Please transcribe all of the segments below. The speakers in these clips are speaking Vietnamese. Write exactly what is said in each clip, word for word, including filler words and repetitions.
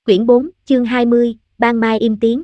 Quyển bốn, chương hai mươi, ban mai im tiếng.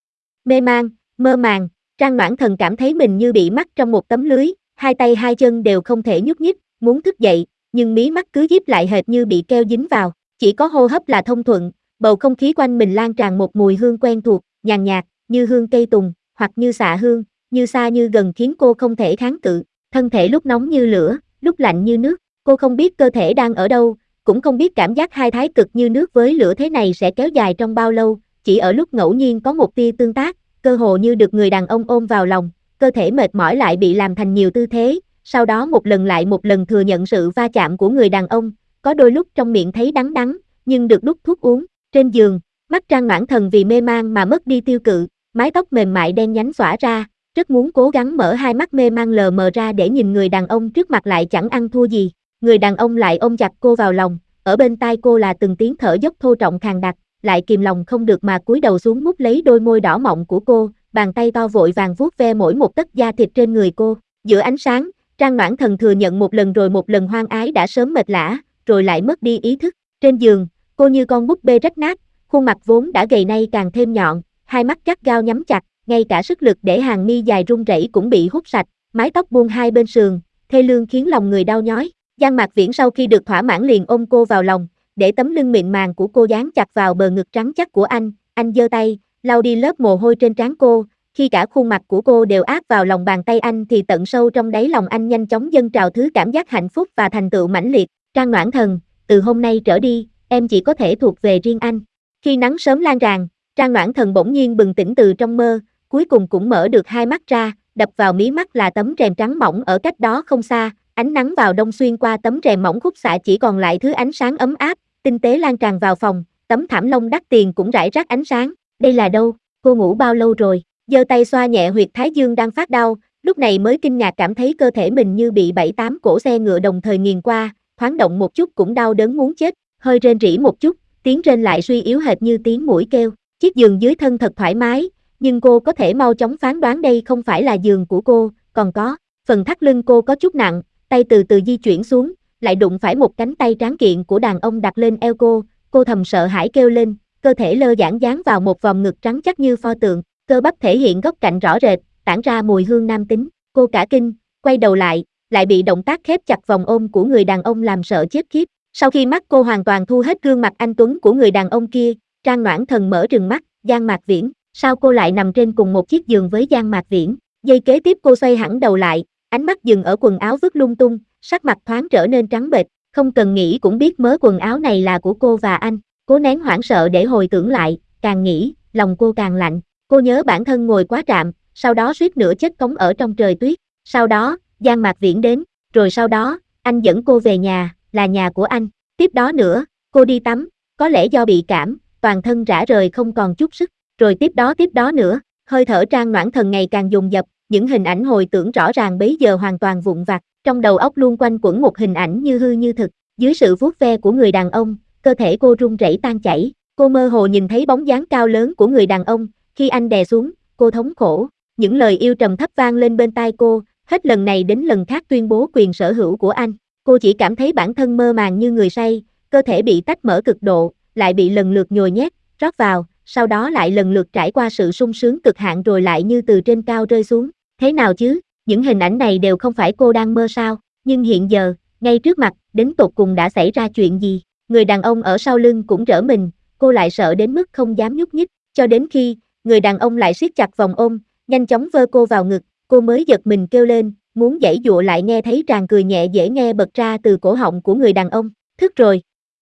Mê man, mơ màng, Trang Noãn Thần cảm thấy mình như bị mắc trong một tấm lưới, hai tay hai chân đều không thể nhúc nhích, muốn thức dậy, nhưng mí mắt cứ díp lại hệt như bị keo dính vào, chỉ có hô hấp là thông thuận, bầu không khí quanh mình lan tràn một mùi hương quen thuộc, nhàn nhạt, như hương cây tùng, hoặc như xạ hương, như xa như gần khiến cô không thể kháng cự, thân thể lúc nóng như lửa, lúc lạnh như nước, cô không biết cơ thể đang ở đâu, cũng không biết cảm giác hai thái cực như nước với lửa thế này sẽ kéo dài trong bao lâu, chỉ ở lúc ngẫu nhiên có một tia tương tác, cơ hồ như được người đàn ông ôm vào lòng, cơ thể mệt mỏi lại bị làm thành nhiều tư thế, sau đó một lần lại một lần thừa nhận sự va chạm của người đàn ông, có đôi lúc trong miệng thấy đắng đắng, nhưng được đút thuốc uống, trên giường, mắt Trang Noãn Thần vì mê man mà mất đi tiêu cự, mái tóc mềm mại đen nhánh xõa ra, rất muốn cố gắng mở hai mắt mê man lờ mờ ra để nhìn người đàn ông trước mặt lại chẳng ăn thua gì, người đàn ông lại ôm chặt cô vào lòng, ở bên tai cô là từng tiếng thở dốc thô trọng khàn đặc, lại kìm lòng không được mà cúi đầu xuống mút lấy đôi môi đỏ mọng của cô, bàn tay to vội vàng vuốt ve mỗi một tấc da thịt trên người cô, giữa ánh sáng, Trang Noãn Thần thừa nhận một lần rồi một lần hoang ái đã sớm mệt lả, rồi lại mất đi ý thức, trên giường, cô như con búp bê rách nát, khuôn mặt vốn đã gầy nay càng thêm nhọn, hai mắt gắt gao nhắm chặt, ngay cả sức lực để hàng mi dài run rẩy cũng bị hút sạch, mái tóc buông hai bên sườn, thê lương khiến lòng người đau nhói. Giang Mạc Viễn sau khi được thỏa mãn liền ôm cô vào lòng, để tấm lưng mịn màng của cô dán chặt vào bờ ngực trắng chắc của anh, anh giơ tay, lau đi lớp mồ hôi trên trán cô, khi cả khuôn mặt của cô đều áp vào lòng bàn tay anh thì tận sâu trong đáy lòng anh nhanh chóng dâng trào thứ cảm giác hạnh phúc và thành tựu mãnh liệt. Trang Noãn Thần, từ hôm nay trở đi, em chỉ có thể thuộc về riêng anh. Khi nắng sớm lan tràn, Trang Noãn Thần bỗng nhiên bừng tỉnh từ trong mơ, cuối cùng cũng mở được hai mắt ra, đập vào mí mắt là tấm rèm trắng mỏng ở cách đó không xa. Ánh nắng vào đông xuyên qua tấm rèm mỏng khúc xạ chỉ còn lại thứ ánh sáng ấm áp, tinh tế lan tràn vào phòng, tấm thảm lông đắt tiền cũng rải rác ánh sáng. Đây là đâu? Cô ngủ bao lâu rồi? Giơ tay xoa nhẹ huyệt thái dương đang phát đau, lúc này mới kinh ngạc cảm thấy cơ thể mình như bị bảy tám cỗ xe ngựa đồng thời nghiền qua, thoáng động một chút cũng đau đớn muốn chết, hơi rên rỉ một chút, tiếng rên lại suy yếu hệt như tiếng muỗi kêu. Chiếc giường dưới thân thật thoải mái, nhưng cô có thể mau chóng phán đoán đây không phải là giường của cô, còn có, phần thắt lưng cô có chút nặng. Tay từ từ di chuyển xuống, lại đụng phải một cánh tay tráng kiện của đàn ông đặt lên eo cô, cô thầm sợ hãi kêu lên, cơ thể lơ đãng dán vào một vòng ngực trắng chắc như pho tượng, cơ bắp thể hiện góc cạnh rõ rệt, tản ra mùi hương nam tính, cô cả kinh, quay đầu lại, lại bị động tác khép chặt vòng ôm của người đàn ông làm sợ chết khiếp. Sau khi mắt cô hoàn toàn thu hết gương mặt anh tuấn của người đàn ông kia, Trang Noãn Thần mở trừng mắt, Giang Mạc Viễn, sao cô lại nằm trên cùng một chiếc giường với Giang Mạc Viễn? Giây kế tiếp cô xoay hẳn đầu lại, ánh mắt dừng ở quần áo vứt lung tung, sắc mặt thoáng trở nên trắng bệch, không cần nghĩ cũng biết mớ quần áo này là của cô và anh, cố nén hoảng sợ để hồi tưởng lại, càng nghĩ, lòng cô càng lạnh, cô nhớ bản thân ngồi quá trạm, sau đó suýt nữa chết cống ở trong trời tuyết, sau đó, Giang Mạc Viễn đến, rồi sau đó, anh dẫn cô về nhà, là nhà của anh, tiếp đó nữa, cô đi tắm, có lẽ do bị cảm, toàn thân rã rời không còn chút sức, rồi tiếp đó tiếp đó nữa, hơi thở Trang Noãn Thần ngày càng dồn dập. Những hình ảnh hồi tưởng rõ ràng bấy giờ hoàn toàn vụn vặt, trong đầu óc luôn quanh quẩn một hình ảnh như hư như thực, dưới sự vuốt ve của người đàn ông, cơ thể cô run rẩy tan chảy, cô mơ hồ nhìn thấy bóng dáng cao lớn của người đàn ông, khi anh đè xuống, cô thống khổ, những lời yêu trầm thấp vang lên bên tai cô, hết lần này đến lần khác tuyên bố quyền sở hữu của anh, cô chỉ cảm thấy bản thân mơ màng như người say, cơ thể bị tách mở cực độ, lại bị lần lượt nhồi nhét, rót vào, sau đó lại lần lượt trải qua sự sung sướng cực hạn rồi lại như từ trên cao rơi xuống. Thế nào chứ, những hình ảnh này đều không phải cô đang mơ sao, nhưng hiện giờ, ngay trước mặt, đến tột cùng đã xảy ra chuyện gì, người đàn ông ở sau lưng cũng rỡ mình, cô lại sợ đến mức không dám nhúc nhích, cho đến khi, người đàn ông lại siết chặt vòng ôm, nhanh chóng vơ cô vào ngực, cô mới giật mình kêu lên, muốn giãy giụa lại nghe thấy tràng cười nhẹ dễ nghe bật ra từ cổ họng của người đàn ông, thức rồi.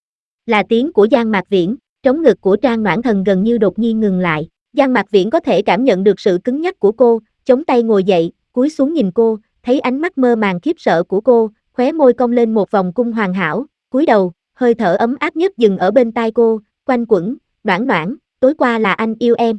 Là tiếng của Giang Mạc Viễn, trống ngực của Trang Noãn Thần gần như đột nhiên ngừng lại, Giang Mạc Viễn có thể cảm nhận được sự cứng nhắc của cô, chống tay ngồi dậy, cúi xuống nhìn cô, thấy ánh mắt mơ màng khiếp sợ của cô, khóe môi cong lên một vòng cung hoàn hảo, cúi đầu, hơi thở ấm áp nhất dừng ở bên tai cô, quanh quẩn, Noãn Noãn, tối qua là anh yêu em.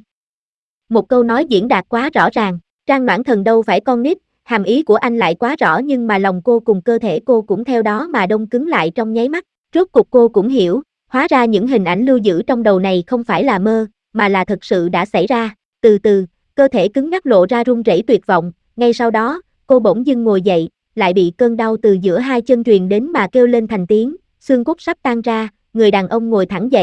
Một câu nói diễn đạt quá rõ ràng, Trang Noãn Thần đâu phải con nít, hàm ý của anh lại quá rõ nhưng mà lòng cô cùng cơ thể cô cũng theo đó mà đông cứng lại trong nháy mắt, rốt cục cô cũng hiểu, hóa ra những hình ảnh lưu giữ trong đầu này không phải là mơ, mà là thực sự đã xảy ra, từ từ, cơ thể cứng ngắc lộ ra run rẩy tuyệt vọng, ngay sau đó, cô bỗng dưng ngồi dậy, lại bị cơn đau từ giữa hai chân truyền đến mà kêu lên thành tiếng, xương cốt sắp tan ra, người đàn ông ngồi thẳng dậy,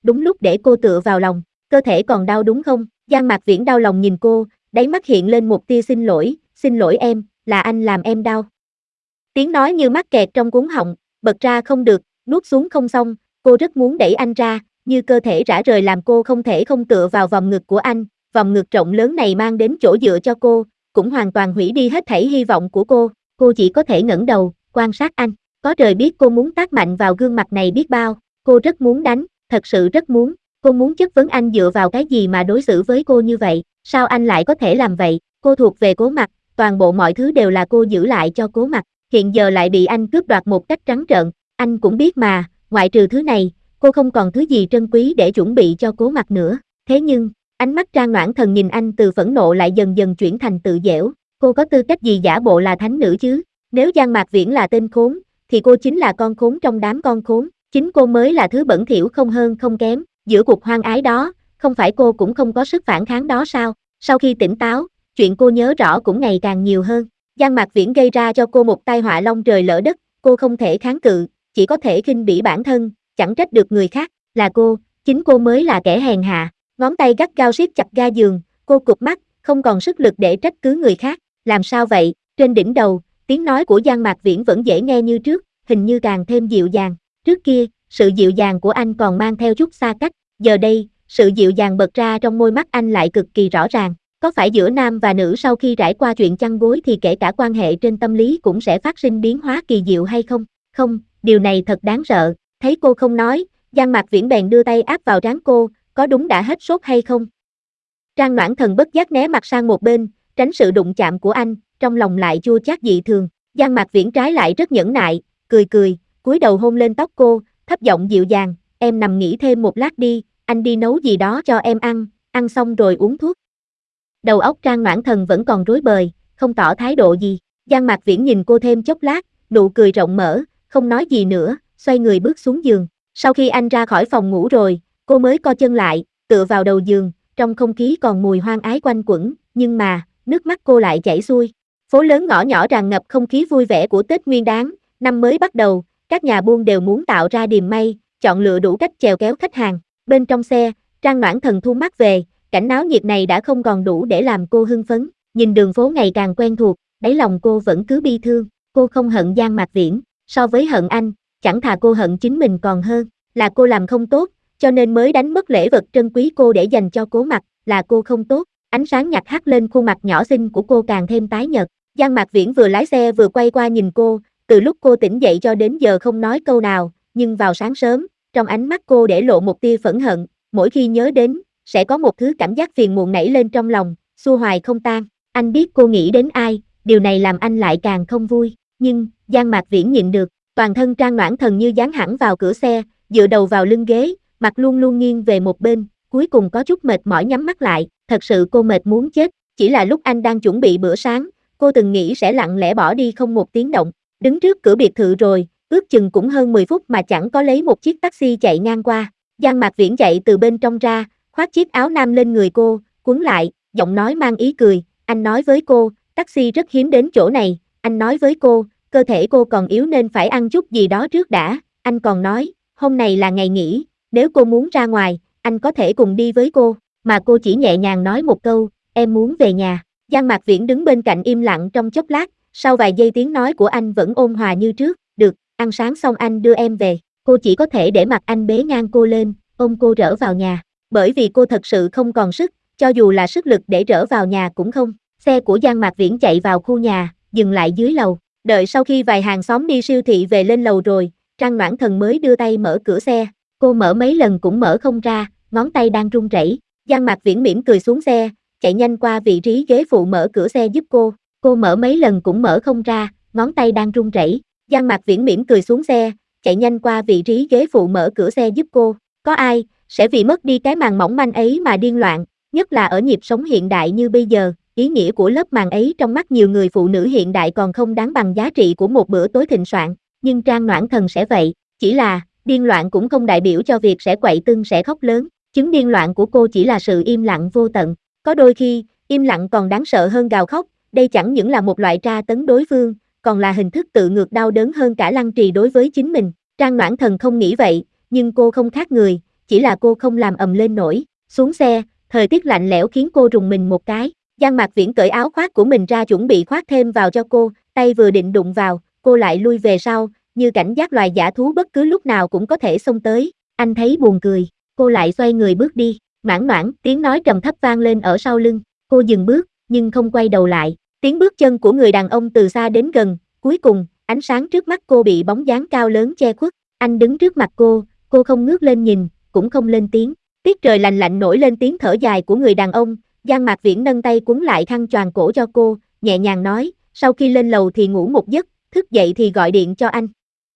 đúng lúc để cô tựa vào lòng, cơ thể còn đau đúng không? Giang Mạc Viễn đau lòng nhìn cô, đáy mắt hiện lên một tia xin lỗi, xin lỗi em, là anh làm em đau. Tiếng nói như mắc kẹt trong cuống họng, bật ra không được, nuốt xuống không xong, cô rất muốn đẩy anh ra, như cơ thể rã rời làm cô không thể không tựa vào vòng ngực của anh, vòng ngực rộng lớn này mang đến chỗ dựa cho cô, cũng hoàn toàn hủy đi hết thảy hy vọng của cô, cô chỉ có thể ngẩng đầu, quan sát anh, có trời biết cô muốn tát mạnh vào gương mặt này biết bao, cô rất muốn đánh, thật sự rất muốn, cô muốn chất vấn anh dựa vào cái gì mà đối xử với cô như vậy, sao anh lại có thể làm vậy, cô thuộc về Cố Mặc, toàn bộ mọi thứ đều là cô giữ lại cho Cố Mặc, hiện giờ lại bị anh cướp đoạt một cách trắng trợn, anh cũng biết mà, ngoại trừ thứ này, cô không còn thứ gì trân quý để chuẩn bị cho Cố Mặc nữa, thế nhưng, ánh mắt Trang Noãn Thần nhìn anh từ phẫn nộ lại dần dần chuyển thành tự dễu, cô có tư cách gì giả bộ là thánh nữ chứ, nếu Giang Mạc Viễn là tên khốn, thì cô chính là con khốn trong đám con khốn, chính cô mới là thứ bẩn thỉu không hơn không kém, giữa cuộc hoang ái đó, không phải cô cũng không có sức phản kháng đó sao, sau khi tỉnh táo, chuyện cô nhớ rõ cũng ngày càng nhiều hơn, Giang Mạc Viễn gây ra cho cô một tai họa long trời lỡ đất, cô không thể kháng cự, chỉ có thể khinh bỉ bản thân, chẳng trách được người khác, là cô, chính cô mới là kẻ hèn hạ, ngón tay gắt gao siết chặt ga giường, cô cụp mắt, không còn sức lực để trách cứ người khác, làm sao vậy, trên đỉnh đầu, tiếng nói của Giang Mạc Viễn vẫn dễ nghe như trước, hình như càng thêm dịu dàng, trước kia, sự dịu dàng của anh còn mang theo chút xa cách, giờ đây, sự dịu dàng bật ra trong môi mắt anh lại cực kỳ rõ ràng, có phải giữa nam và nữ sau khi trải qua chuyện chăn gối thì kể cả quan hệ trên tâm lý cũng sẽ phát sinh biến hóa kỳ diệu hay không? Không, điều này thật đáng sợ, thấy cô không nói, Giang Mạc Viễn bèn đưa tay áp vào trán cô, có đúng đã hết sốt hay không? Trang Noãn Thần bất giác né mặt sang một bên, tránh sự đụng chạm của anh, trong lòng lại chua chát dị thường, Giang Mạc Viễn trái lại rất nhẫn nại, cười cười, cúi đầu hôn lên tóc cô, thấp giọng dịu dàng, em nằm nghỉ thêm một lát đi, anh đi nấu gì đó cho em ăn, ăn xong rồi uống thuốc. Đầu óc Trang Noãn Thần vẫn còn rối bời, không tỏ thái độ gì, Giang Mạc Viễn nhìn cô thêm chốc lát, nụ cười rộng mở, không nói gì nữa, xoay người bước xuống giường, sau khi anh ra khỏi phòng ngủ rồi, cô mới co chân lại, tựa vào đầu giường, trong không khí còn mùi hoang ái quanh quẩn, nhưng mà, nước mắt cô lại chảy xuôi. Phố lớn ngõ nhỏ tràn ngập không khí vui vẻ của Tết Nguyên Đán, năm mới bắt đầu, các nhà buôn đều muốn tạo ra điềm may, chọn lựa đủ cách chèo kéo khách hàng. Bên trong xe, Trang Noãn Thần thu mắt về, cảnh náo nhiệt này đã không còn đủ để làm cô hưng phấn, nhìn đường phố ngày càng quen thuộc, đáy lòng cô vẫn cứ bi thương, cô không hận Giang Mạc Viễn, so với hận anh, chẳng thà cô hận chính mình còn hơn, là cô làm không tốt, cho nên mới đánh mất lễ vật trân quý cô để dành cho Cố Mặc, là cô không tốt, ánh sáng nhạt hắt lên khuôn mặt nhỏ xinh của cô càng thêm tái nhợt. Giang Mạc Viễn vừa lái xe vừa quay qua nhìn cô, từ lúc cô tỉnh dậy cho đến giờ không nói câu nào, nhưng vào sáng sớm, trong ánh mắt cô để lộ một tia phẫn hận, mỗi khi nhớ đến, sẽ có một thứ cảm giác phiền muộn nảy lên trong lòng, xua hoài không tan. Anh biết cô nghĩ đến ai, điều này làm anh lại càng không vui, nhưng, Giang Mạc Viễn nhịn được, toàn thân Trang Noãn Thần như dán hẳn vào cửa xe, dựa đầu vào lưng ghế, mặt luôn luôn nghiêng về một bên, cuối cùng có chút mệt mỏi nhắm mắt lại, thật sự cô mệt muốn chết, chỉ là lúc anh đang chuẩn bị bữa sáng, cô từng nghĩ sẽ lặng lẽ bỏ đi không một tiếng động, đứng trước cửa biệt thự rồi, ước chừng cũng hơn mười phút mà chẳng có lấy một chiếc taxi chạy ngang qua, Giang Mạc Viễn chạy từ bên trong ra, khoác chiếc áo nam lên người cô, quấn lại, giọng nói mang ý cười, anh nói với cô, taxi rất hiếm đến chỗ này, anh nói với cô, cơ thể cô còn yếu nên phải ăn chút gì đó trước đã, anh còn nói, hôm này là ngày nghỉ, nếu cô muốn ra ngoài, anh có thể cùng đi với cô, mà cô chỉ nhẹ nhàng nói một câu, em muốn về nhà. Giang Mạc Viễn đứng bên cạnh im lặng trong chốc lát, sau vài giây tiếng nói của anh vẫn ôn hòa như trước, được, ăn sáng xong anh đưa em về, cô chỉ có thể để mặc anh bế ngang cô lên, ôm cô trở vào nhà, bởi vì cô thật sự không còn sức, cho dù là sức lực để trở vào nhà cũng không. Xe của Giang Mạc Viễn chạy vào khu nhà, dừng lại dưới lầu, đợi sau khi vài hàng xóm đi siêu thị về lên lầu rồi, Trang Noãn Thần mới đưa tay mở cửa xe, cô mở mấy lần cũng mở không ra, ngón tay đang run rẩy. Giang Mạc Viễn mỉm cười xuống xe, chạy nhanh qua vị trí ghế phụ mở cửa xe giúp cô, cô mở mấy lần cũng mở không ra, ngón tay đang run rẩy. Giang Mạc Viễn mỉm cười xuống xe, chạy nhanh qua vị trí ghế phụ mở cửa xe giúp cô, có ai sẽ vì mất đi cái màn mỏng manh ấy mà điên loạn, nhất là ở nhịp sống hiện đại như bây giờ, ý nghĩa của lớp màn ấy trong mắt nhiều người phụ nữ hiện đại còn không đáng bằng giá trị của một bữa tối thịnh soạn, nhưng Trang Noãn Thần sẽ vậy, chỉ là, điên loạn cũng không đại biểu cho việc sẽ quậy tưng sẽ khóc lớn, chứng điên loạn của cô chỉ là sự im lặng vô tận, có đôi khi, im lặng còn đáng sợ hơn gào khóc, đây chẳng những là một loại tra tấn đối phương, còn là hình thức tự ngược đau đớn hơn cả lăng trì đối với chính mình, Trang Noãn Thần không nghĩ vậy, nhưng cô không khác người, chỉ là cô không làm ầm lên nổi. Xuống xe, thời tiết lạnh lẽo khiến cô rùng mình một cái. Giang Mạc Viễn cởi áo khoác của mình ra chuẩn bị khoác thêm vào cho cô, tay vừa định đụng vào, cô lại lui về sau, như cảnh giác loài dã thú bất cứ lúc nào cũng có thể xông tới. Anh thấy buồn cười, cô lại xoay người bước đi. Noãn noãn, tiếng nói trầm thấp vang lên ở sau lưng. Cô dừng bước, nhưng không quay đầu lại. Tiếng bước chân của người đàn ông từ xa đến gần, cuối cùng, ánh sáng trước mắt cô bị bóng dáng cao lớn che khuất. Anh đứng trước mặt cô, cô không ngước lên nhìn, cũng không lên tiếng. Tiết trời lạnh lạnh nổi lên tiếng thở dài của người đàn ông. Giang Mạc Viễn nâng tay quấn lại khăn choàng cổ cho cô, nhẹ nhàng nói, sau khi lên lầu thì ngủ một giấc, thức dậy thì gọi điện cho anh.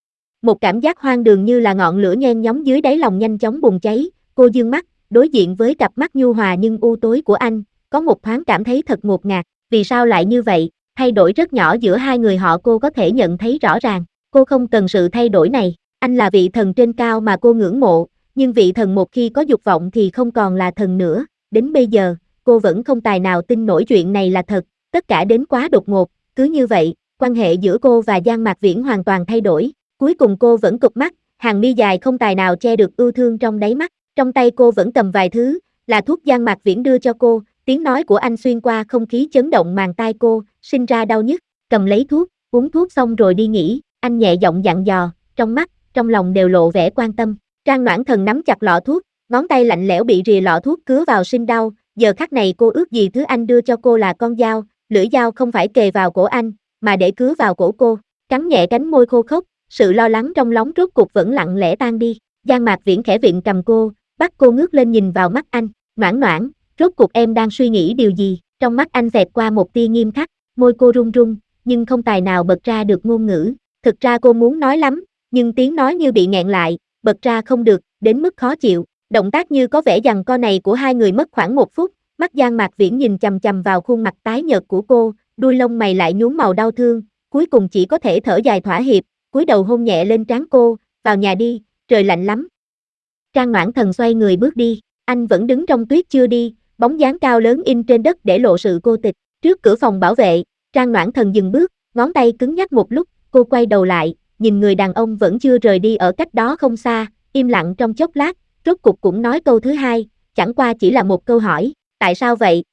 Một cảm giác hoang đường như là ngọn lửa nhen nhóm dưới đáy lòng nhanh chóng bùng cháy, cô dương mắt, đối diện với cặp mắt nhu hòa nhưng u tối của anh, có một thoáng cảm thấy thật ngột ngạt, vì sao lại như vậy, thay đổi rất nhỏ giữa hai người họ cô có thể nhận thấy rõ ràng, cô không cần sự thay đổi này, anh là vị thần trên cao mà cô ngưỡng mộ, nhưng vị thần một khi có dục vọng thì không còn là thần nữa, đến bây giờ, cô vẫn không tài nào tin nổi chuyện này là thật, tất cả đến quá đột ngột, cứ như vậy, quan hệ giữa cô và Giang Mạc Viễn hoàn toàn thay đổi, cuối cùng cô vẫn cụp mắt, hàng mi dài không tài nào che được ưu thương trong đáy mắt, trong tay cô vẫn cầm vài thứ, là thuốc Giang Mạc Viễn đưa cho cô, tiếng nói của anh xuyên qua không khí chấn động màng tai cô, sinh ra đau nhức, cầm lấy thuốc, uống thuốc xong rồi đi nghỉ, anh nhẹ giọng dặn dò, trong mắt, trong lòng đều lộ vẻ quan tâm. Trang Noãn Thần nắm chặt lọ thuốc, ngón tay lạnh lẽo bị rìa lọ thuốc cứa vào sinh đau, giờ khắc này cô ước gì thứ anh đưa cho cô là con dao, lưỡi dao không phải kề vào cổ anh, mà để cứa vào cổ cô, cắn nhẹ cánh môi khô khốc, sự lo lắng trong lóng rốt cục vẫn lặng lẽ tan đi. Giang Mạc Viễn khẽ vịn cầm cô, bắt cô ngước lên nhìn vào mắt anh, Noãn Noãn, rốt cuộc em đang suy nghĩ điều gì, trong mắt anh xẹt qua một tia nghiêm khắc, môi cô run run, nhưng không tài nào bật ra được ngôn ngữ, thực ra cô muốn nói lắm, nhưng tiếng nói như bị nghẹn lại, bật ra không được, đến mức khó chịu, động tác như có vẻ giằng co này của hai người mất khoảng một phút, mắt Giang Mạc Viễn nhìn chằm chằm vào khuôn mặt tái nhợt của cô, đuôi lông mày lại nhuốm màu đau thương, cuối cùng chỉ có thể thở dài thỏa hiệp, cúi đầu hôn nhẹ lên trán cô, vào nhà đi, trời lạnh lắm. Trang Noãn Thần xoay người bước đi, anh vẫn đứng trong tuyết chưa đi, bóng dáng cao lớn in trên đất để lộ sự cô tịch, trước cửa phòng bảo vệ, Trang Noãn Thần dừng bước, ngón tay cứng nhắc một lúc, cô quay đầu lại, nhìn người đàn ông vẫn chưa rời đi ở cách đó không xa, im lặng trong chốc lát, rốt cục cũng nói câu thứ hai, chẳng qua chỉ là một câu hỏi, tại sao vậy?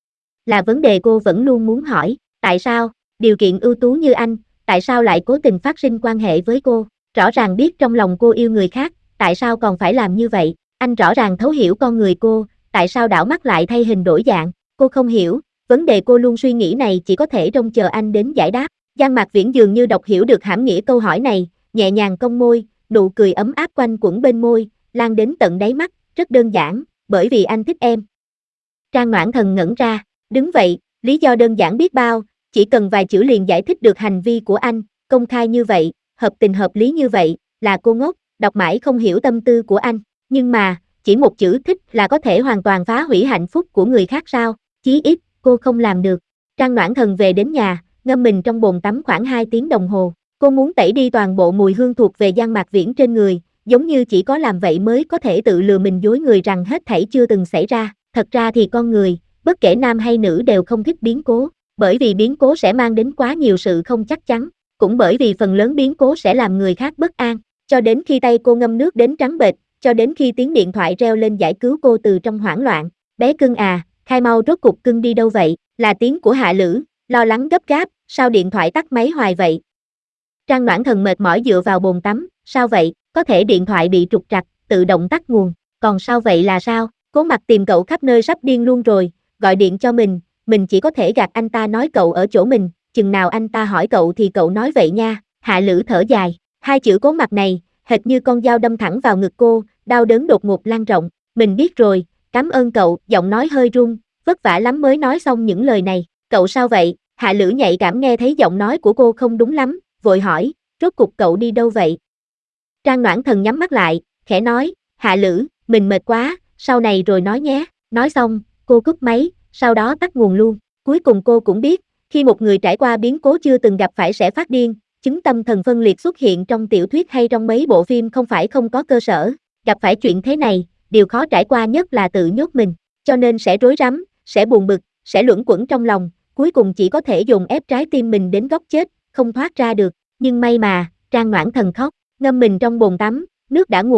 Là vấn đề cô vẫn luôn muốn hỏi, tại sao, điều kiện ưu tú như anh, tại sao lại cố tình phát sinh quan hệ với cô, rõ ràng biết trong lòng cô yêu người khác, tại sao còn phải làm như vậy, anh rõ ràng thấu hiểu con người cô, tại sao đảo mắt lại thay hình đổi dạng, cô không hiểu, vấn đề cô luôn suy nghĩ này chỉ có thể trông chờ anh đến giải đáp. Giang Mạc Viễn dường như đọc hiểu được hàm nghĩa câu hỏi này, nhẹ nhàng cong môi, nụ cười ấm áp quanh quẩn bên môi, lan đến tận đáy mắt, rất đơn giản, bởi vì anh thích em. Trang Noãn Thần ngẩn ra, đứng vậy, lý do đơn giản biết bao, chỉ cần vài chữ liền giải thích được hành vi của anh, công khai như vậy, hợp tình hợp lý như vậy, là cô ngốc, đọc mãi không hiểu tâm tư của anh, nhưng mà, chỉ một chữ thích là có thể hoàn toàn phá hủy hạnh phúc của người khác sao, chí ít, cô không làm được. Trang Noãn Thần về đến nhà, ngâm mình trong bồn tắm khoảng hai tiếng đồng hồ, cô muốn tẩy đi toàn bộ mùi hương thuộc về Giang Mạc Viễn trên người, giống như chỉ có làm vậy mới có thể tự lừa mình dối người rằng hết thảy chưa từng xảy ra, thật ra thì con người, bất kể nam hay nữ đều không thích biến cố, bởi vì biến cố sẽ mang đến quá nhiều sự không chắc chắn, cũng bởi vì phần lớn biến cố sẽ làm người khác bất an, cho đến khi tay cô ngâm nước đến trắng bệch, cho đến khi tiếng điện thoại reo lên giải cứu cô từ trong hoảng loạn, bé cưng à, khai mau rốt cục cưng đi đâu vậy, là tiếng của Hạ Lữ, lo lắng gấp gáp, sao điện thoại tắt máy hoài vậy? Trang Noãn Thần mệt mỏi dựa vào bồn tắm, sao vậy, có thể điện thoại bị trục trặc, tự động tắt nguồn, còn sao vậy là sao, Cố Mặc tìm cậu khắp nơi sắp điên luôn rồi, gọi điện cho mình, mình chỉ có thể gạt anh ta nói cậu ở chỗ mình, chừng nào anh ta hỏi cậu thì cậu nói vậy nha, Hạ Lữ thở dài, hai chữ Cố Mặc này, hệt như con dao đâm thẳng vào ngực cô, đau đớn đột ngột lan rộng, mình biết rồi, cảm ơn cậu, giọng nói hơi run, vất vả lắm mới nói xong những lời này, cậu sao vậy, Hạ Lữ nhạy cảm nghe thấy giọng nói của cô không đúng lắm, vội hỏi, rốt cục cậu đi đâu vậy? Trang Noãn Thần nhắm mắt lại, khẽ nói, Hạ Lữ, mình mệt quá, sau này rồi nói nhé, nói xong, cô cúp máy, sau đó tắt nguồn luôn, cuối cùng cô cũng biết, khi một người trải qua biến cố chưa từng gặp phải sẽ phát điên, chứng tâm thần phân liệt xuất hiện trong tiểu thuyết hay trong mấy bộ phim không phải không có cơ sở, gặp phải chuyện thế này, điều khó trải qua nhất là tự nhốt mình, cho nên sẽ rối rắm, sẽ buồn bực, sẽ luẩn quẩn trong lòng, cuối cùng chỉ có thể dồn ép trái tim mình đến góc chết, không thoát ra được, nhưng may mà, Trang Noãn Thần khóc, ngâm mình trong bồn tắm, nước đã nguội,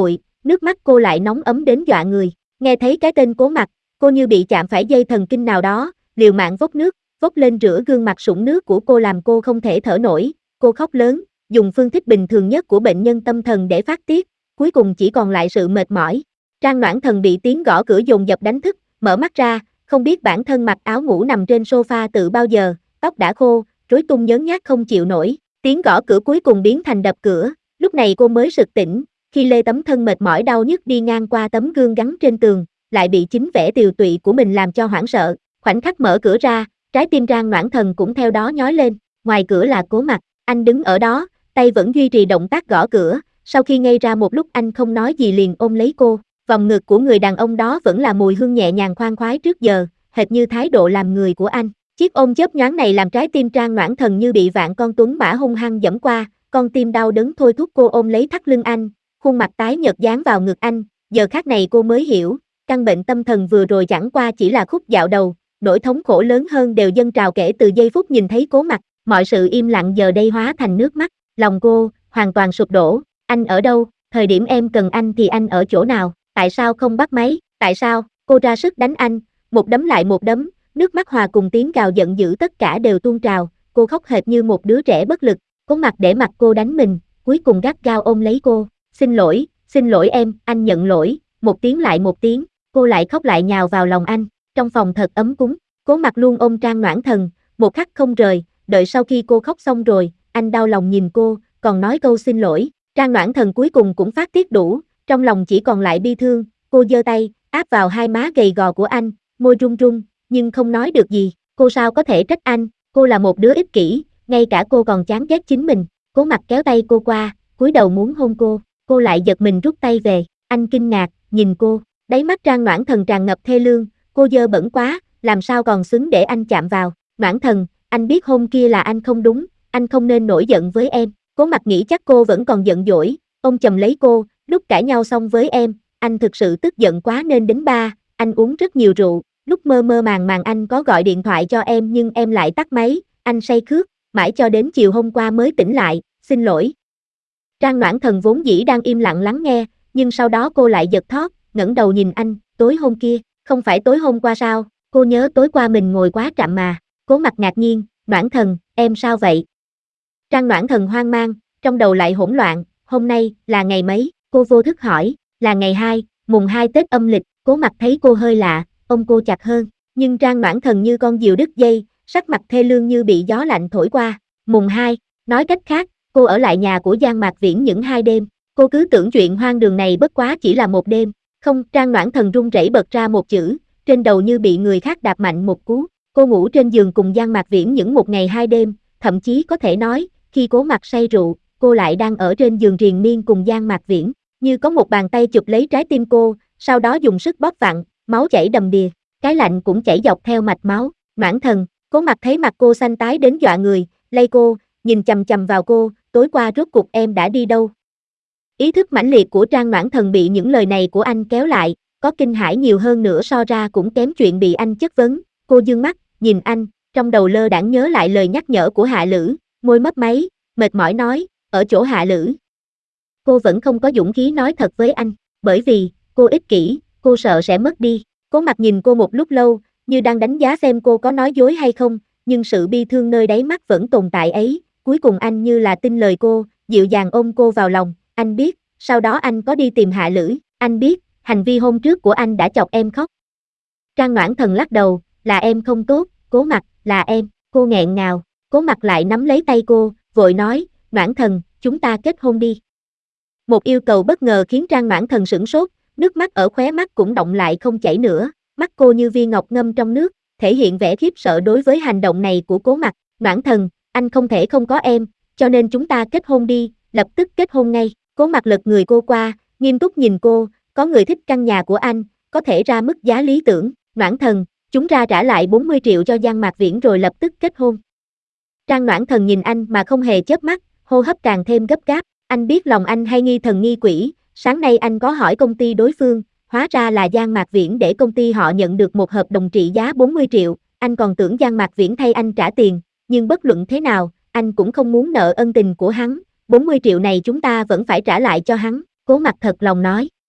nước mắt cô lại nóng ấm đến dọa người. Nghe thấy cái tên Cố Mặc, cô như bị chạm phải dây thần kinh nào đó, liều mạng vốc nước, vốc lên rửa gương mặt sũng nước của cô làm cô không thể thở nổi, cô khóc lớn, dùng phương thức bình thường nhất của bệnh nhân tâm thần để phát tiết, cuối cùng chỉ còn lại sự mệt mỏi. Trang Noãn Thần bị tiếng gõ cửa dồn dập đánh thức, mở mắt ra, không biết bản thân mặc áo ngủ nằm trên sofa từ bao giờ, tóc đã khô, rối tung nhớn nhác không chịu nổi, tiếng gõ cửa cuối cùng biến thành đập cửa, lúc này cô mới sực tỉnh, khi lê tấm thân mệt mỏi đau nhức đi ngang qua tấm gương gắn trên tường, lại bị chính vẻ tiều tụy của mình làm cho hoảng sợ, khoảnh khắc mở cửa ra, trái tim Trang Noãn Thần cũng theo đó nhói lên, ngoài cửa là Cố Mặc, anh đứng ở đó, tay vẫn duy trì động tác gõ cửa, sau khi ngây ra một lúc anh không nói gì liền ôm lấy cô, vòng ngực của người đàn ông đó vẫn là mùi hương nhẹ nhàng khoan khoái trước giờ, hệt như thái độ làm người của anh. Chiếc ôm chớp nhoáng này làm trái tim Trang Noãn Thần như bị vạn con tuấn mã hung hăng giẫm qua, con tim đau đớn thôi thúc cô ôm lấy thắt lưng anh, khuôn mặt tái nhợt dán vào ngực anh, giờ khắc này cô mới hiểu, căn bệnh tâm thần vừa rồi chẳng qua chỉ là khúc dạo đầu, nỗi thống khổ lớn hơn đều dâng trào kể từ giây phút nhìn thấy Cố Mặc, mọi sự im lặng giờ đây hóa thành nước mắt, lòng cô hoàn toàn sụp đổ, anh ở đâu, thời điểm em cần anh thì anh ở chỗ nào, tại sao không bắt máy, tại sao, cô ra sức đánh anh, một đấm lại một đấm, nước mắt hòa cùng tiếng gào giận dữ tất cả đều tuôn trào, cô khóc hệt như một đứa trẻ bất lực, Cố Mặc để mặc cô đánh mình, cuối cùng gắt gao ôm lấy cô, xin lỗi, xin lỗi em, anh nhận lỗi, một tiếng lại một tiếng, cô lại khóc lại nhào vào lòng anh, trong phòng thật ấm cúng, Cố Mặc luôn ôm Trang Noãn Thần, một khắc không rời, đợi sau khi cô khóc xong rồi, anh đau lòng nhìn cô, còn nói câu xin lỗi, Trang Noãn Thần cuối cùng cũng phát tiết đủ, trong lòng chỉ còn lại bi thương, cô giơ tay, áp vào hai má gầy gò của anh, môi run run, nhưng không nói được gì, cô sao có thể trách anh, cô là một đứa ích kỷ, ngay cả cô còn chán ghét chính mình, Cố Mặc kéo tay cô qua, cúi đầu muốn hôn cô, cô lại giật mình rút tay về, anh kinh ngạc, nhìn cô, đáy mắt Trang Noãn Thần tràn ngập thê lương, cô dơ bẩn quá, làm sao còn xứng để anh chạm vào, Noãn Thần, anh biết hôm kia là anh không đúng, anh không nên nổi giận với em, Cố Mặc nghĩ chắc cô vẫn còn giận dỗi, ông chầm lấy cô, lúc cãi nhau xong với em, anh thực sự tức giận quá nên đến ba, anh uống rất nhiều rượu, lúc mơ mơ màng màng anh có gọi điện thoại cho em nhưng em lại tắt máy, anh say khướt, mãi cho đến chiều hôm qua mới tỉnh lại, xin lỗi. Trang Noãn Thần vốn dĩ đang im lặng lắng nghe, nhưng sau đó cô lại giật thót, ngẩng đầu nhìn anh, tối hôm kia, không phải tối hôm qua sao, cô nhớ tối qua mình ngồi quá trạm mà, Cố Mặc ngạc nhiên, Noãn Thần, em sao vậy? Trang Noãn Thần hoang mang, trong đầu lại hỗn loạn, hôm nay, là ngày mấy, cô vô thức hỏi, là ngày hai, mùng hai Tết âm lịch, Cố Mặc thấy cô hơi lạ, ôm cô chặt hơn, nhưng Trang Noãn Thần như con diều đứt dây, sắc mặt thê lương như bị gió lạnh thổi qua, mùng hai, nói cách khác, cô ở lại nhà của Giang Mạc Viễn những hai đêm, cô cứ tưởng chuyện hoang đường này bất quá chỉ là một đêm, không, Trang Noãn Thần run rẩy bật ra một chữ, trên đầu như bị người khác đạp mạnh một cú, cô ngủ trên giường cùng Giang Mạc Viễn những một ngày hai đêm, thậm chí có thể nói, khi Cố Mặc say rượu, cô lại đang ở trên giường triền miên cùng Giang Mạc Viễn, như có một bàn tay chụp lấy trái tim cô, sau đó dùng sức bóp vặn, máu chảy đầm đìa, cái lạnh cũng chảy dọc theo mạch máu, Noãn Thần, Cố Mặc thấy mặt cô xanh tái đến dọa người, lay cô, nhìn chằm chằm vào cô, tối qua rốt cuộc em đã đi đâu? Ý thức mãnh liệt của Trang Noãn Thần bị những lời này của anh kéo lại, có kinh hãi nhiều hơn nữa so ra cũng kém chuyện bị anh chất vấn, cô dương mắt, nhìn anh, trong đầu lơ đãng nhớ lại lời nhắc nhở của Hạ Lữ, môi mấp máy, mệt mỏi nói, ở chỗ Hạ Lữ. Cô vẫn không có dũng khí nói thật với anh, bởi vì, cô ích kỷ, cô sợ sẽ mất đi, Cố Mặc nhìn cô một lúc lâu, như đang đánh giá xem cô có nói dối hay không, nhưng sự bi thương nơi đáy mắt vẫn tồn tại ấy, cuối cùng anh như là tin lời cô, dịu dàng ôm cô vào lòng, anh biết, sau đó anh có đi tìm Hạ Lữ, anh biết, hành vi hôm trước của anh đã chọc em khóc. Trang Noãn Thần lắc đầu, là em không tốt, Cố Mặc, là em, cô nghẹn ngào, Cố Mặc lại nắm lấy tay cô, vội nói, Noãn Thần, chúng ta kết hôn đi. Một yêu cầu bất ngờ khiến Trang Noãn Thần sửng sốt, nước mắt ở khóe mắt cũng động lại không chảy nữa, mắt cô như viên ngọc ngâm trong nước, thể hiện vẻ khiếp sợ đối với hành động này của Cố Mặc, Noãn Thần, anh không thể không có em, cho nên chúng ta kết hôn đi, lập tức kết hôn ngay, Cố Mặc lật người cô qua, nghiêm túc nhìn cô, có người thích căn nhà của anh, có thể ra mức giá lý tưởng, Noãn Thần, chúng ra trả lại bốn mươi triệu cho Giang Mạc Viễn rồi lập tức kết hôn. Trang Noãn Thần nhìn anh mà không hề chớp mắt, hô hấp càng thêm gấp gáp, anh biết lòng anh hay nghi thần nghi quỷ, sáng nay anh có hỏi công ty đối phương, hóa ra là Giang Mạc Viễn để công ty họ nhận được một hợp đồng trị giá bốn mươi triệu, anh còn tưởng Giang Mạc Viễn thay anh trả tiền, nhưng bất luận thế nào, anh cũng không muốn nợ ân tình của hắn, bốn mươi triệu này chúng ta vẫn phải trả lại cho hắn, Cố Mặc thật lòng nói,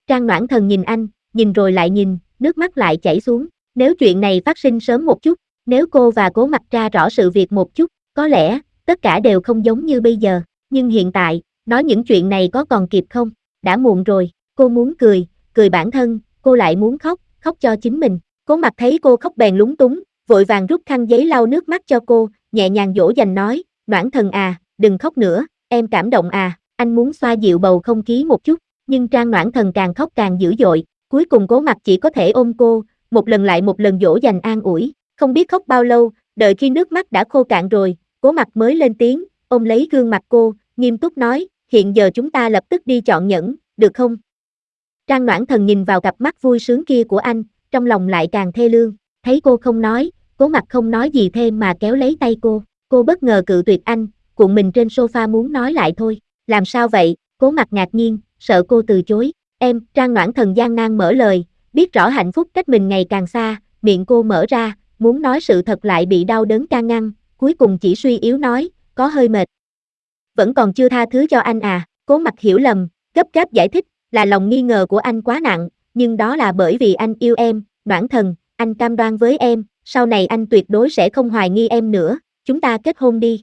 Trang Noãn Thần nhìn anh, nhìn rồi lại nhìn, nước mắt lại chảy xuống. Nếu chuyện này phát sinh sớm một chút, nếu cô và Cố Mặc tra rõ sự việc một chút, có lẽ, tất cả đều không giống như bây giờ. Nhưng hiện tại, nói những chuyện này có còn kịp không? Đã muộn rồi, cô muốn cười, cười bản thân, cô lại muốn khóc, khóc cho chính mình. Cố Mặc thấy cô khóc bèn lúng túng, vội vàng rút khăn giấy lau nước mắt cho cô, nhẹ nhàng dỗ dành nói, Noãn Thần à, đừng khóc nữa, em cảm động à, anh muốn xoa dịu bầu không khí một chút. Nhưng Trang Noãn Thần càng khóc càng dữ dội, cuối cùng Cố Mặc chỉ có thể ôm cô, một lần lại một lần dỗ dành an ủi, không biết khóc bao lâu, đợi khi nước mắt đã khô cạn rồi, Cố Mặc mới lên tiếng, ôm lấy gương mặt cô, nghiêm túc nói, hiện giờ chúng ta lập tức đi chọn nhẫn, được không? Trang Noãn Thần nhìn vào cặp mắt vui sướng kia của anh, trong lòng lại càng thê lương, thấy cô không nói, Cố Mặc không nói gì thêm mà kéo lấy tay cô, cô bất ngờ cự tuyệt anh, cuộn mình trên sofa muốn nói lại thôi, làm sao vậy? Cố Mặc ngạc nhiên, sợ cô từ chối, em, Trang Noãn Thần gian nan mở lời, biết rõ hạnh phúc cách mình ngày càng xa, miệng cô mở ra, muốn nói sự thật lại bị đau đớn can ngăn, cuối cùng chỉ suy yếu nói, có hơi mệt. Vẫn còn chưa tha thứ cho anh à? Cố Mặc hiểu lầm, gấp gáp giải thích, là lòng nghi ngờ của anh quá nặng, nhưng đó là bởi vì anh yêu em, Noãn Thần, anh cam đoan với em, sau này anh tuyệt đối sẽ không hoài nghi em nữa, chúng ta kết hôn đi.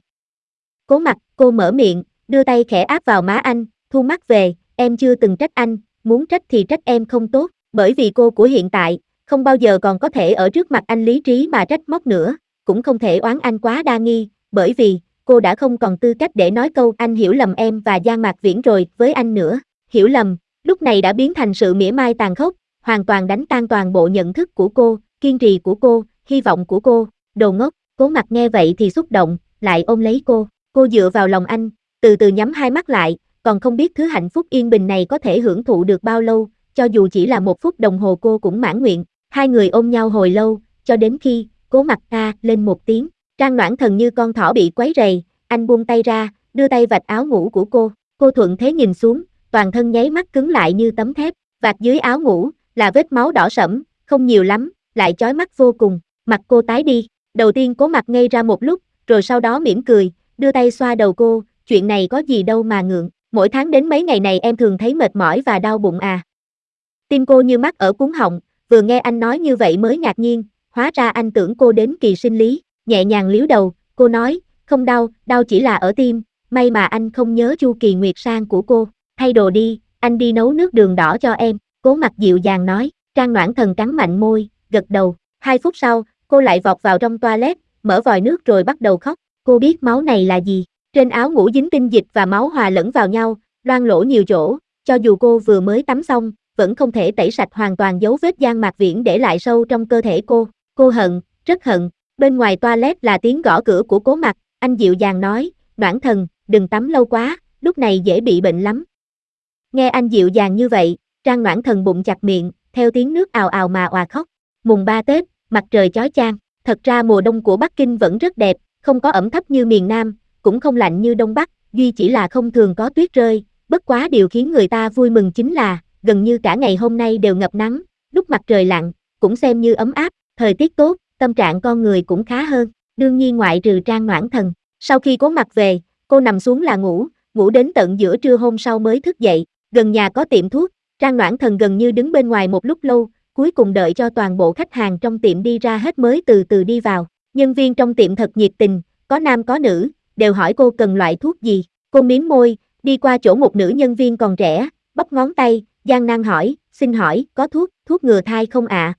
Cố Mặc, cô mở miệng, đưa tay khẽ áp vào má anh, thu mắt về, em chưa từng trách anh, muốn trách thì trách em không tốt, bởi vì cô của hiện tại, không bao giờ còn có thể ở trước mặt anh lý trí mà trách móc nữa, cũng không thể oán anh quá đa nghi, bởi vì, cô đã không còn tư cách để nói câu anh hiểu lầm em và Giang Mạc Viễn rồi với anh nữa, hiểu lầm, lúc này đã biến thành sự mỉa mai tàn khốc, hoàn toàn đánh tan toàn bộ nhận thức của cô, kiên trì của cô, hy vọng của cô, đồ ngốc. Cố Mặc nghe vậy thì xúc động, lại ôm lấy cô, cô dựa vào lòng anh, từ từ nhắm hai mắt lại, còn không biết thứ hạnh phúc yên bình này có thể hưởng thụ được bao lâu, cho dù chỉ là một phút đồng hồ cô cũng mãn nguyện, hai người ôm nhau hồi lâu, cho đến khi, Cố Mặc ta lên một tiếng, Trang Noãn Thần như con thỏ bị quấy rầy, anh buông tay ra, đưa tay vạch áo ngủ của cô, cô thuận thế nhìn xuống, toàn thân nháy mắt cứng lại như tấm thép, vạt dưới áo ngủ, là vết máu đỏ sẫm, không nhiều lắm, lại chói mắt vô cùng, mặt cô tái đi, đầu tiên Cố Mặc ngây ra một lúc, rồi sau đó mỉm cười, đưa tay xoa đầu cô, chuyện này có gì đâu mà ngượng, mỗi tháng đến mấy ngày này em thường thấy mệt mỏi và đau bụng à. Tim cô như mắc ở cuống họng, vừa nghe anh nói như vậy mới ngạc nhiên, hóa ra anh tưởng cô đến kỳ sinh lý, nhẹ nhàng liếu đầu, cô nói, không đau, đau chỉ là ở tim, may mà anh không nhớ chu kỳ nguyệt sang của cô, thay đồ đi, anh đi nấu nước đường đỏ cho em, Cố Mặc dịu dàng nói, Trang Noãn Thần cắn mạnh môi, gật đầu, hai phút sau, cô lại vọt vào trong toilet, mở vòi nước rồi bắt đầu khóc, cô biết máu này là gì, trên áo ngủ dính tinh dịch và máu hòa lẫn vào nhau, loang lỗ nhiều chỗ, cho dù cô vừa mới tắm xong, vẫn không thể tẩy sạch hoàn toàn dấu vết Giang Mạc Viễn để lại sâu trong cơ thể cô, cô hận, rất hận, bên ngoài toilet là tiếng gõ cửa của Cố Mặc, anh dịu dàng nói, Noãn Thần, đừng tắm lâu quá, lúc này dễ bị bệnh lắm. Nghe anh dịu dàng như vậy, Trang Noãn Thần bụng chặt miệng, theo tiếng nước ào ào mà òa khóc, mùng ba Tết, mặt trời chói chang, thật ra mùa đông của Bắc Kinh vẫn rất đẹp, không có ẩm thấp như miền Nam, cũng không lạnh như Đông Bắc, duy chỉ là không thường có tuyết rơi, bất quá điều khiến người ta vui mừng chính là, gần như cả ngày hôm nay đều ngập nắng, lúc mặt trời lặn, cũng xem như ấm áp, thời tiết tốt, tâm trạng con người cũng khá hơn, đương nhiên ngoại trừ Trang Noãn Thần. Sau khi Cố Mặc về, cô nằm xuống là ngủ, ngủ đến tận giữa trưa hôm sau mới thức dậy, gần nhà có tiệm thuốc, Trang Noãn Thần gần như đứng bên ngoài một lúc lâu, cuối cùng đợi cho toàn bộ khách hàng trong tiệm đi ra hết mới từ từ đi vào, nhân viên trong tiệm thật nhiệt tình, có nam có nữ, đều hỏi cô cần loại thuốc gì, cô mím môi, đi qua chỗ một nữ nhân viên còn trẻ, bóp ngón tay, gian nan hỏi, xin hỏi, có thuốc, thuốc ngừa thai không ạ? À?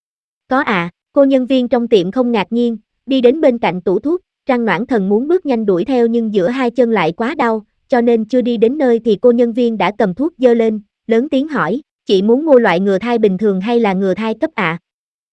Có ạ, à, cô nhân viên trong tiệm không ngạc nhiên, đi đến bên cạnh tủ thuốc, Trang Noãn Thần muốn bước nhanh đuổi theo nhưng giữa hai chân lại quá đau, cho nên chưa đi đến nơi thì cô nhân viên đã cầm thuốc giơ lên, lớn tiếng hỏi, chị muốn mua loại ngừa thai bình thường hay là ngừa thai cấp ạ? À?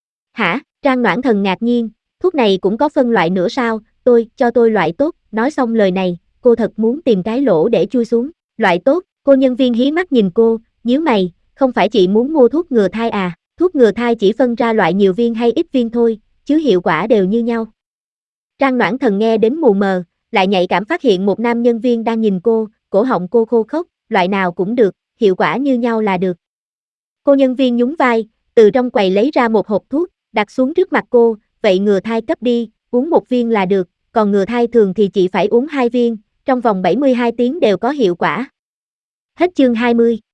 Hả? Trang Noãn Thần ngạc nhiên, thuốc này cũng có phân loại nữa sao, tôi, cho tôi loại tốt, nói xong lời này, cô thật muốn tìm cái lỗ để chui xuống, loại tốt, cô nhân viên hí mắt nhìn cô, nhíu mày, không phải chị muốn mua thuốc ngừa thai à, thuốc ngừa thai chỉ phân ra loại nhiều viên hay ít viên thôi, chứ hiệu quả đều như nhau. Trang Noãn Thần nghe đến mù mờ, lại nhạy cảm phát hiện một nam nhân viên đang nhìn cô, cổ họng cô khô khốc, loại nào cũng được, hiệu quả như nhau là được. Cô nhân viên nhún vai, từ trong quầy lấy ra một hộp thuốc, đặt xuống trước mặt cô, vậy ngừa thai cấp đi, uống một viên là được, còn ngừa thai thường thì chị phải uống hai viên, trong vòng bảy mươi hai tiếng đều có hiệu quả. Hết chương hai mươi.